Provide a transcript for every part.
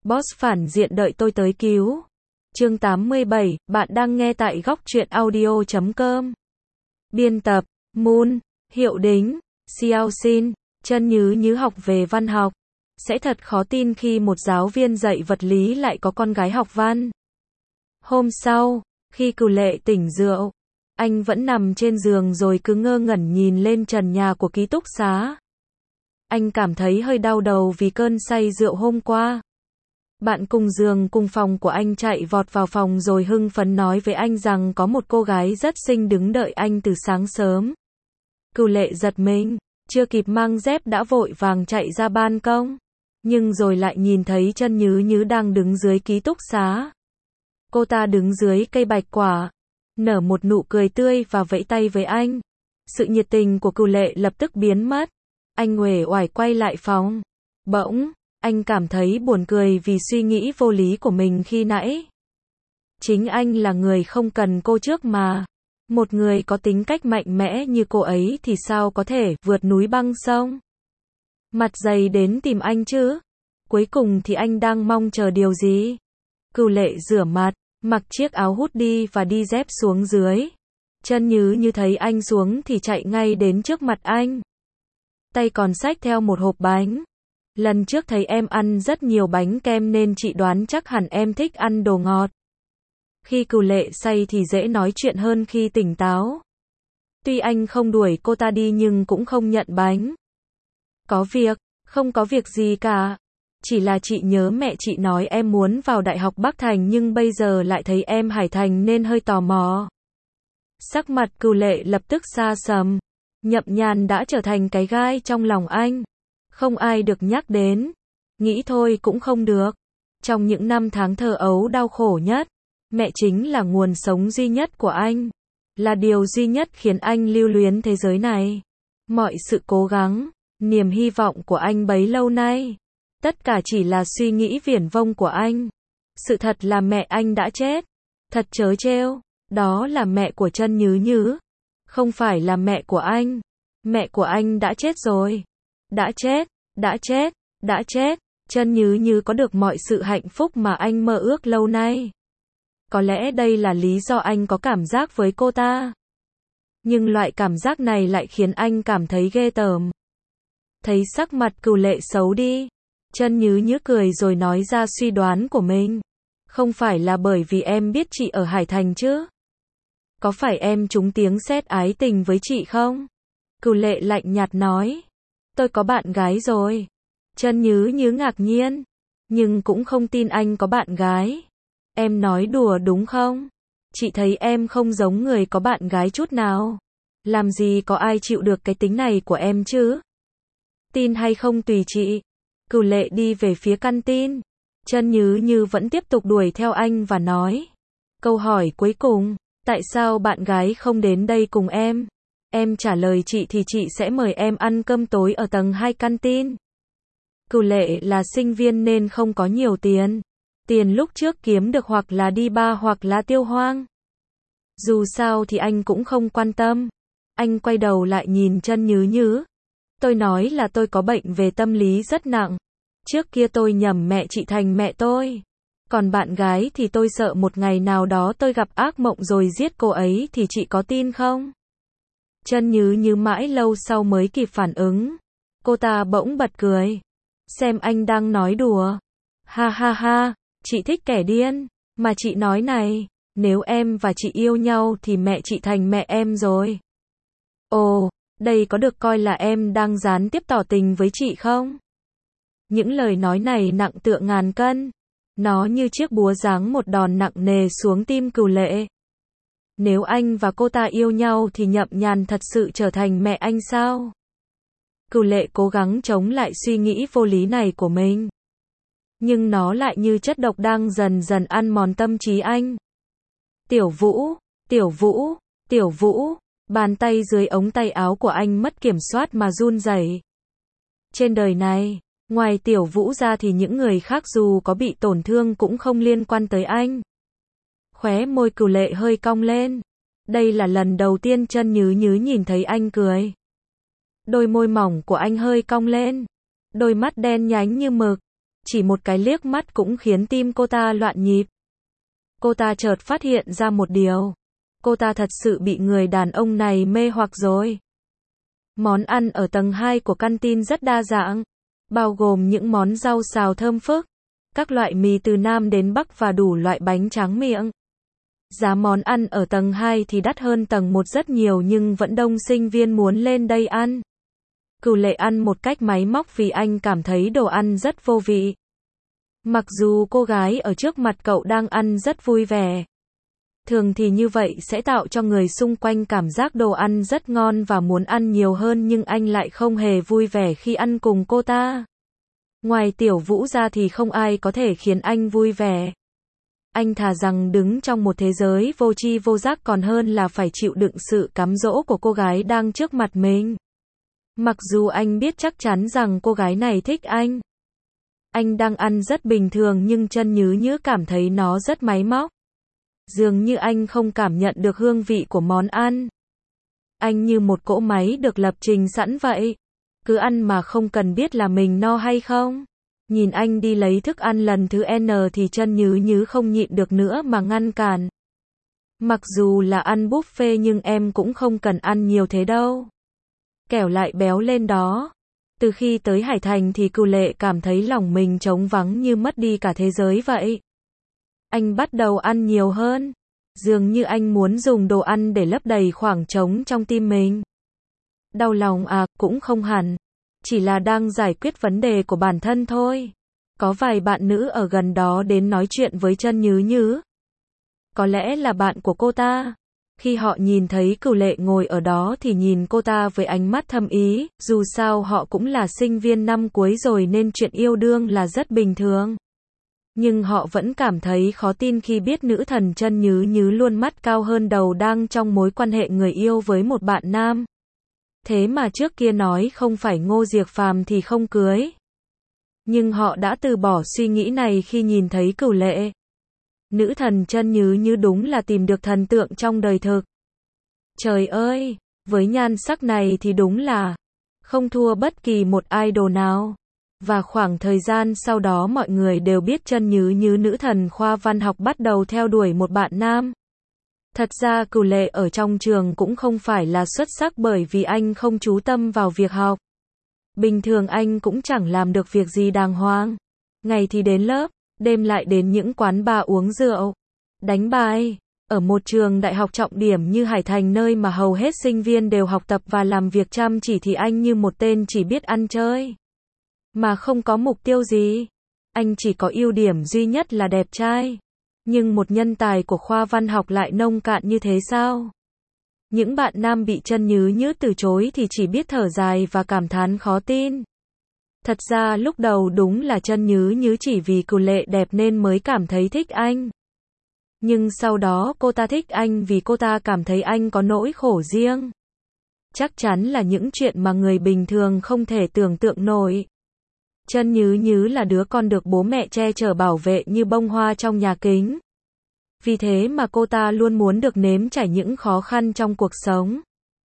Boss phản diện đợi tôi tới cứu. Chương 87, bạn đang nghe tại góc truyện audio.com. Biên tập, Moon, Hiệu Đính, Xiao Xin, Chân Nhứ Nhứ học về văn học. Sẽ thật khó tin khi một giáo viên dạy vật lý lại có con gái học văn. Hôm sau, khi Cửu Lệ tỉnh rượu, anh vẫn nằm trên giường rồi cứ ngơ ngẩn nhìn lên trần nhà của ký túc xá. Anh cảm thấy hơi đau đầu vì cơn say rượu hôm qua. Bạn cùng giường cùng phòng của anh chạy vọt vào phòng rồi hưng phấn nói với anh rằng có một cô gái rất xinh đứng đợi anh từ sáng sớm. Cửu Lệ giật mình, chưa kịp mang dép đã vội vàng chạy ra ban công, nhưng rồi lại nhìn thấy Chân Nhứ Nhứ đang đứng dưới ký túc xá. Cô ta đứng dưới cây bạch quả, nở một nụ cười tươi và vẫy tay với anh. Sự nhiệt tình của Cửu Lệ lập tức biến mất. Anh uể oải quay lại phòng. Bỗng, anh cảm thấy buồn cười vì suy nghĩ vô lý của mình khi nãy. Chính anh là người không cần cô trước mà. Một người có tính cách mạnh mẽ như cô ấy thì sao có thể vượt núi băng sông. Mặt dày đến tìm anh chứ. Cuối cùng thì anh đang mong chờ điều gì? Cửu Lệ rửa mặt, mặc chiếc áo hoodie và đi dép xuống dưới. Chân Nhứ Nhứ thấy anh xuống thì chạy ngay đến trước mặt anh. Tay còn xách theo một hộp bánh. Lần trước thấy em ăn rất nhiều bánh kem nên chị đoán chắc hẳn em thích ăn đồ ngọt. Khi Cửu Lệ say thì dễ nói chuyện hơn khi tỉnh táo. Tuy anh không đuổi cô ta đi nhưng cũng không nhận bánh. Có việc, không có việc gì cả. Chỉ là chị nhớ mẹ chị nói em muốn vào Đại học Bắc Thành nhưng bây giờ lại thấy em Hải Thành nên hơi tò mò. Sắc mặt Cửu Lệ lập tức xa sầm. Nhậm Nhàn đã trở thành cái gai trong lòng anh. Không ai được nhắc đến. Nghĩ thôi cũng không được. Trong những năm tháng thơ ấu đau khổ nhất, mẹ chính là nguồn sống duy nhất của anh. Là điều duy nhất khiến anh lưu luyến thế giới này. Mọi sự cố gắng, niềm hy vọng của anh bấy lâu nay, tất cả chỉ là suy nghĩ viển vông của anh. Sự thật là mẹ anh đã chết. Thật trớ trêu, đó là mẹ của Chân Nhứ Nhứ. Không phải là mẹ của anh. Mẹ của anh đã chết rồi. Đã chết, đã chết, đã chết. Chân Nhứ Nhứ có được mọi sự hạnh phúc mà anh mơ ước lâu nay. Có lẽ đây là lý do anh có cảm giác với cô ta. Nhưng loại cảm giác này lại khiến anh cảm thấy ghê tởm. Thấy sắc mặt Cửu Lệ xấu đi, Chân Nhứ Nhứ cười rồi nói ra suy đoán của mình. Không phải là bởi vì em biết chị ở Hải Thành chứ? Có phải em trúng tiếng sét ái tình với chị không? Cửu Lệ lạnh nhạt nói. Tôi có bạn gái rồi. Chân Nhứ Nhứ ngạc nhiên, nhưng cũng không tin anh có bạn gái. Em nói đùa đúng không? Chị thấy em không giống người có bạn gái chút nào. Làm gì có ai chịu được cái tính này của em chứ? Tin hay không tùy chị. Cửu Lệ đi về phía căn tin. Chân Nhứ Nhứ vẫn tiếp tục đuổi theo anh và nói. Câu hỏi cuối cùng, tại sao bạn gái không đến đây cùng em? Em trả lời chị thì chị sẽ mời em ăn cơm tối ở tầng 2 căn tin. Cửu Lệ là sinh viên nên không có nhiều tiền. Tiền lúc trước kiếm được hoặc là đi bar hoặc là tiêu hoang. Dù sao thì anh cũng không quan tâm. Anh quay đầu lại nhìn Chân Nhứ Nhứ. Tôi nói là tôi có bệnh về tâm lý rất nặng. Trước kia tôi nhầm mẹ chị thành mẹ tôi. Còn bạn gái thì tôi sợ một ngày nào đó tôi gặp ác mộng rồi giết cô ấy thì chị có tin không? Chân Nhứ Nhứ mãi lâu sau mới kịp phản ứng. Cô ta bỗng bật cười. Xem anh đang nói đùa. Ha ha ha, chị thích kẻ điên. Mà chị nói này, nếu em và chị yêu nhau thì mẹ chị thành mẹ em rồi. Ồ, đây có được coi là em đang gián tiếp tỏ tình với chị không? Những lời nói này nặng tựa ngàn cân. Nó như chiếc búa giáng một đòn nặng nề xuống tim Cửu Lệ. Nếu anh và cô ta yêu nhau thì Nhậm Nhàn thật sự trở thành mẹ anh sao? Cửu Lệ cố gắng chống lại suy nghĩ vô lý này của mình. Nhưng nó lại như chất độc đang dần dần ăn mòn tâm trí anh. Tiểu Vũ, Tiểu Vũ, Tiểu Vũ, bàn tay dưới ống tay áo của anh mất kiểm soát mà run rẩy. Trên đời này, ngoài Tiểu Vũ ra thì những người khác dù có bị tổn thương cũng không liên quan tới anh. Khóe môi Cửu Lệ hơi cong lên. Đây là lần đầu tiên Chân Nhứ Nhứ nhìn thấy anh cười. Đôi môi mỏng của anh hơi cong lên. Đôi mắt đen nhánh như mực. Chỉ một cái liếc mắt cũng khiến tim cô ta loạn nhịp. Cô ta chợt phát hiện ra một điều. Cô ta thật sự bị người đàn ông này mê hoặc rồi. Món ăn ở tầng 2 của căn tin rất đa dạng, bao gồm những món rau xào thơm phức, các loại mì từ Nam đến Bắc và đủ loại bánh tráng miệng. Giá món ăn ở tầng 2 thì đắt hơn tầng 1 rất nhiều nhưng vẫn đông sinh viên muốn lên đây ăn. Cửu Lệ ăn một cách máy móc vì anh cảm thấy đồ ăn rất vô vị. Mặc dù cô gái ở trước mặt cậu đang ăn rất vui vẻ. Thường thì như vậy sẽ tạo cho người xung quanh cảm giác đồ ăn rất ngon và muốn ăn nhiều hơn nhưng anh lại không hề vui vẻ khi ăn cùng cô ta. Ngoài Tiểu Vũ ra thì không ai có thể khiến anh vui vẻ. Anh thà rằng đứng trong một thế giới vô tri vô giác còn hơn là phải chịu đựng sự cám dỗ của cô gái đang trước mặt mình. Mặc dù anh biết chắc chắn rằng cô gái này thích anh. Anh đang ăn rất bình thường nhưng Chân Nhứ Nhứ cảm thấy nó rất máy móc. Dường như anh không cảm nhận được hương vị của món ăn. Anh như một cỗ máy được lập trình sẵn vậy. Cứ ăn mà không cần biết là mình no hay không. Nhìn anh đi lấy thức ăn lần thứ N thì Chân Nhứ Nhứ không nhịn được nữa mà ngăn cản. Mặc dù là ăn buffet nhưng em cũng không cần ăn nhiều thế đâu. Kẻo lại béo lên đó. Từ khi tới Hải Thành thì Cửu Lệ cảm thấy lòng mình trống vắng như mất đi cả thế giới vậy. Anh bắt đầu ăn nhiều hơn. Dường như anh muốn dùng đồ ăn để lấp đầy khoảng trống trong tim mình. Đau lòng à, cũng không hẳn. Chỉ là đang giải quyết vấn đề của bản thân thôi. Có vài bạn nữ ở gần đó đến nói chuyện với Chân Nhứ Nhứ. Có lẽ là bạn của cô ta. Khi họ nhìn thấy Cửu Lệ ngồi ở đó thì nhìn cô ta với ánh mắt thâm ý, dù sao họ cũng là sinh viên năm cuối rồi nên chuyện yêu đương là rất bình thường. Nhưng họ vẫn cảm thấy khó tin khi biết nữ thần Chân Nhứ Nhứ luôn mắt cao hơn đầu đang trong mối quan hệ người yêu với một bạn nam. Thế mà trước kia nói không phải Ngô Diệc Phàm thì không cưới. Nhưng họ đã từ bỏ suy nghĩ này khi nhìn thấy Cửu Lệ. Nữ thần Chân Nhứ Nhứ đúng là tìm được thần tượng trong đời thực. Trời ơi, với nhan sắc này thì đúng là không thua bất kỳ một idol nào. Và khoảng thời gian sau đó mọi người đều biết Chân Nhứ Nhứ nữ thần khoa văn học bắt đầu theo đuổi một bạn nam. Thật ra Cửu Lệ ở trong trường cũng không phải là xuất sắc bởi vì anh không chú tâm vào việc học. Bình thường anh cũng chẳng làm được việc gì đàng hoàng. Ngày thì đến lớp, đêm lại đến những quán bar uống rượu, đánh bài. Ở một trường đại học trọng điểm như Hải Thành nơi mà hầu hết sinh viên đều học tập và làm việc chăm chỉ thì anh như một tên chỉ biết ăn chơi. Mà không có mục tiêu gì. Anh chỉ có ưu điểm duy nhất là đẹp trai. Nhưng một nhân tài của khoa văn học lại nông cạn như thế sao? Những bạn nam bị Chân Nhứ Nhứ từ chối thì chỉ biết thở dài và cảm thán khó tin. Thật ra lúc đầu đúng là Chân Nhứ Nhứ chỉ vì Cửu Lệ đẹp nên mới cảm thấy thích anh. Nhưng sau đó cô ta thích anh vì cô ta cảm thấy anh có nỗi khổ riêng. Chắc chắn là những chuyện mà người bình thường không thể tưởng tượng nổi. Chân Nhứ Nhứ là đứa con được bố mẹ che chở bảo vệ như bông hoa trong nhà kính. Vì thế mà cô ta luôn muốn được nếm trải những khó khăn trong cuộc sống.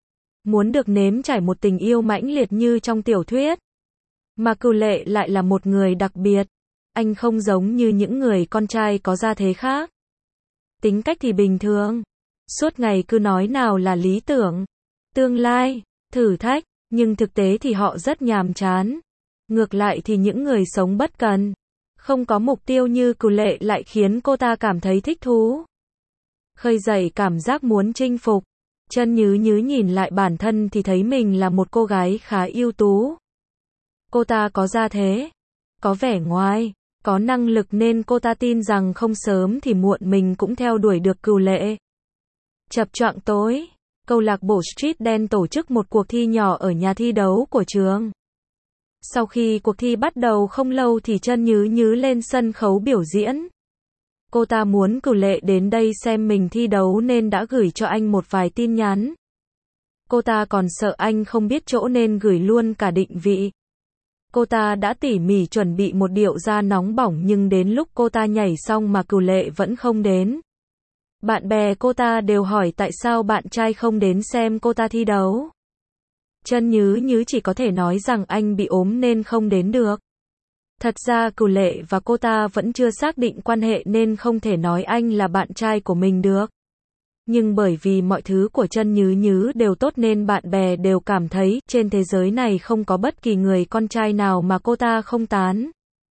Muốn được nếm trải một tình yêu mãnh liệt như trong tiểu thuyết. Mà Cửu Lệ lại là một người đặc biệt. Anh không giống như những người con trai có gia thế khác. Tính cách thì bình thường. Suốt ngày cứ nói nào là lý tưởng, tương lai, thử thách, nhưng thực tế thì họ rất nhàm chán. Ngược lại thì những người sống bất cần, không có mục tiêu như Cửu Lệ lại khiến cô ta cảm thấy thích thú. Khơi dậy cảm giác muốn chinh phục. Chân Nhứ Nhứ nhìn lại bản thân thì thấy mình là một cô gái khá ưu tú. Cô ta có gia thế, có vẻ ngoài, có năng lực nên cô ta tin rằng không sớm thì muộn mình cũng theo đuổi được Cửu Lệ. Chập choạng tối, câu lạc bộ Street Dance tổ chức một cuộc thi nhỏ ở nhà thi đấu của trường. Sau khi cuộc thi bắt đầu không lâu thì Chân Nhứ Nhứ lên sân khấu biểu diễn. Cô ta muốn Cửu Lệ đến đây xem mình thi đấu nên đã gửi cho anh một vài tin nhắn. Cô ta còn sợ anh không biết chỗ nên gửi luôn cả định vị. Cô ta đã tỉ mỉ chuẩn bị một điệu ra nóng bỏng nhưng đến lúc cô ta nhảy xong mà Cửu Lệ vẫn không đến. Bạn bè cô ta đều hỏi tại sao bạn trai không đến xem cô ta thi đấu. Chân Nhứ Nhứ chỉ có thể nói rằng anh bị ốm nên không đến được. Thật ra Cửu Lệ và cô ta vẫn chưa xác định quan hệ nên không thể nói anh là bạn trai của mình được. Nhưng bởi vì mọi thứ của Chân Nhứ Nhứ đều tốt nên bạn bè đều cảm thấy trên thế giới này không có bất kỳ người con trai nào mà cô ta không tán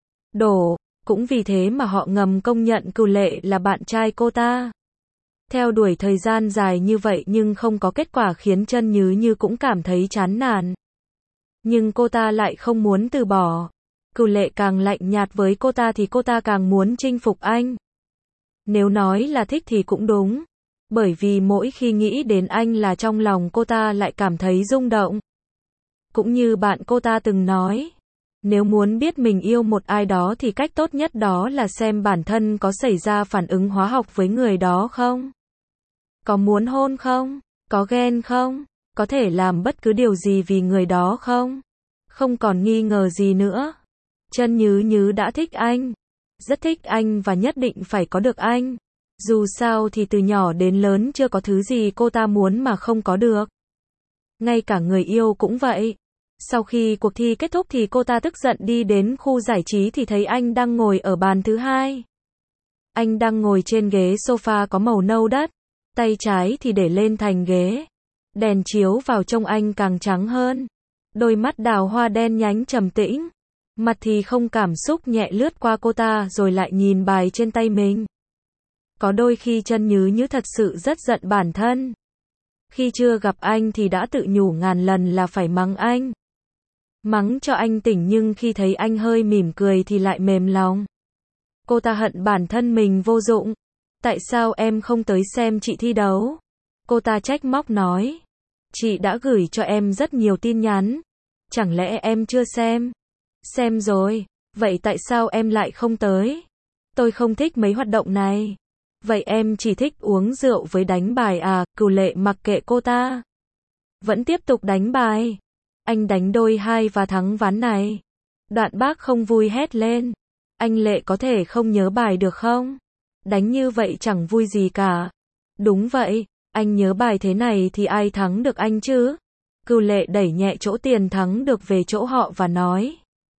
đổ. Cũng vì thế mà họ ngầm công nhận Cửu Lệ là bạn trai cô ta. Theo đuổi thời gian dài như vậy nhưng không có kết quả khiến Chân Nhứ Nhứ cũng cảm thấy chán nản. Nhưng cô ta lại không muốn từ bỏ. Cửu Lệ càng lạnh nhạt với cô ta thì cô ta càng muốn chinh phục anh. Nếu nói là thích thì cũng đúng. Bởi vì mỗi khi nghĩ đến anh là trong lòng cô ta lại cảm thấy rung động. Cũng như bạn cô ta từng nói, nếu muốn biết mình yêu một ai đó thì cách tốt nhất đó là xem bản thân có xảy ra phản ứng hóa học với người đó không? Có muốn hôn không? Có ghen không? Có thể làm bất cứ điều gì vì người đó không? Không còn nghi ngờ gì nữa. Chân Nhứ Nhứ đã thích anh. Rất thích anh và nhất định phải có được anh. Dù sao thì từ nhỏ đến lớn chưa có thứ gì cô ta muốn mà không có được. Ngay cả người yêu cũng vậy. Sau khi cuộc thi kết thúc thì cô ta tức giận đi đến khu giải trí thì thấy anh đang ngồi ở bàn thứ hai. Anh đang ngồi trên ghế sofa có màu nâu đất. Tay trái thì để lên thành ghế. Đèn chiếu vào trông anh càng trắng hơn. Đôi mắt đào hoa đen nhánh trầm tĩnh. Mặt thì không cảm xúc nhẹ lướt qua cô ta rồi lại nhìn bài trên tay mình. Có đôi khi Chân Nhứ Nhứ thật sự rất giận bản thân. Khi chưa gặp anh thì đã tự nhủ ngàn lần là phải mắng anh. Mắng cho anh tỉnh nhưng khi thấy anh hơi mỉm cười thì lại mềm lòng. Cô ta hận bản thân mình vô dụng. Tại sao em không tới xem chị thi đấu? Cô ta trách móc nói. Chị đã gửi cho em rất nhiều tin nhắn. Chẳng lẽ em chưa xem? Xem rồi. Vậy tại sao em lại không tới? Tôi không thích mấy hoạt động này. Vậy em chỉ thích uống rượu với đánh bài à? Cửu Lệ mặc kệ cô ta. Vẫn tiếp tục đánh bài. Anh đánh đôi hai và thắng ván này. Đoạn Bác không vui hét lên. Anh Lệ có thể không nhớ bài được không? Đánh như vậy chẳng vui gì cả. Đúng vậy, anh nhớ bài thế này thì ai thắng được anh chứ? Cửu Lệ đẩy nhẹ chỗ tiền thắng được về chỗ họ và nói.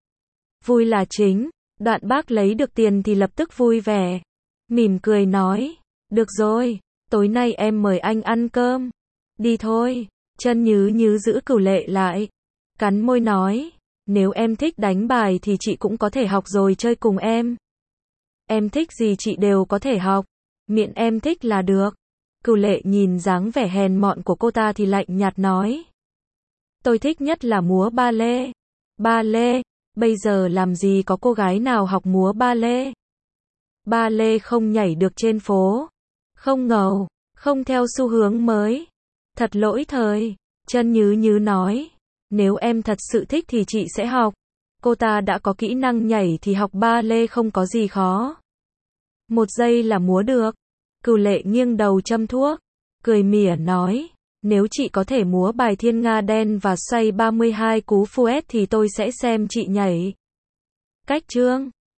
Vui là chính. Đoạn Bác lấy được tiền thì lập tức vui vẻ. Mỉm cười nói. Được rồi, tối nay em mời anh ăn cơm. Đi thôi. Chân Nhứ Nhứ giữ Cửu Lệ lại. Cắn môi nói. Nếu em thích đánh bài thì chị cũng có thể học rồi chơi cùng em. Em thích gì chị đều có thể học. Miễn em thích là được. Cửu Lệ nhìn dáng vẻ hèn mọn của cô ta thì lạnh nhạt nói. Tôi thích nhất là múa ba lê. Ba lê? Bây giờ làm gì có cô gái nào học múa ba lê? Ba lê không nhảy được trên phố. Không ngầu. Không theo xu hướng mới. Thật lỗi thời. Chân Nhứ Nhứ nói. Nếu em thật sự thích thì chị sẽ học. Cô ta đã có kỹ năng nhảy thì học ba lê không có gì khó. Một giây là múa được. Cửu Lệ nghiêng đầu châm thuốc. Cười mỉa nói. Nếu chị có thể múa bài Thiên Nga đen và xoay 32 cú Fuet thì tôi sẽ xem chị nhảy. Cách chương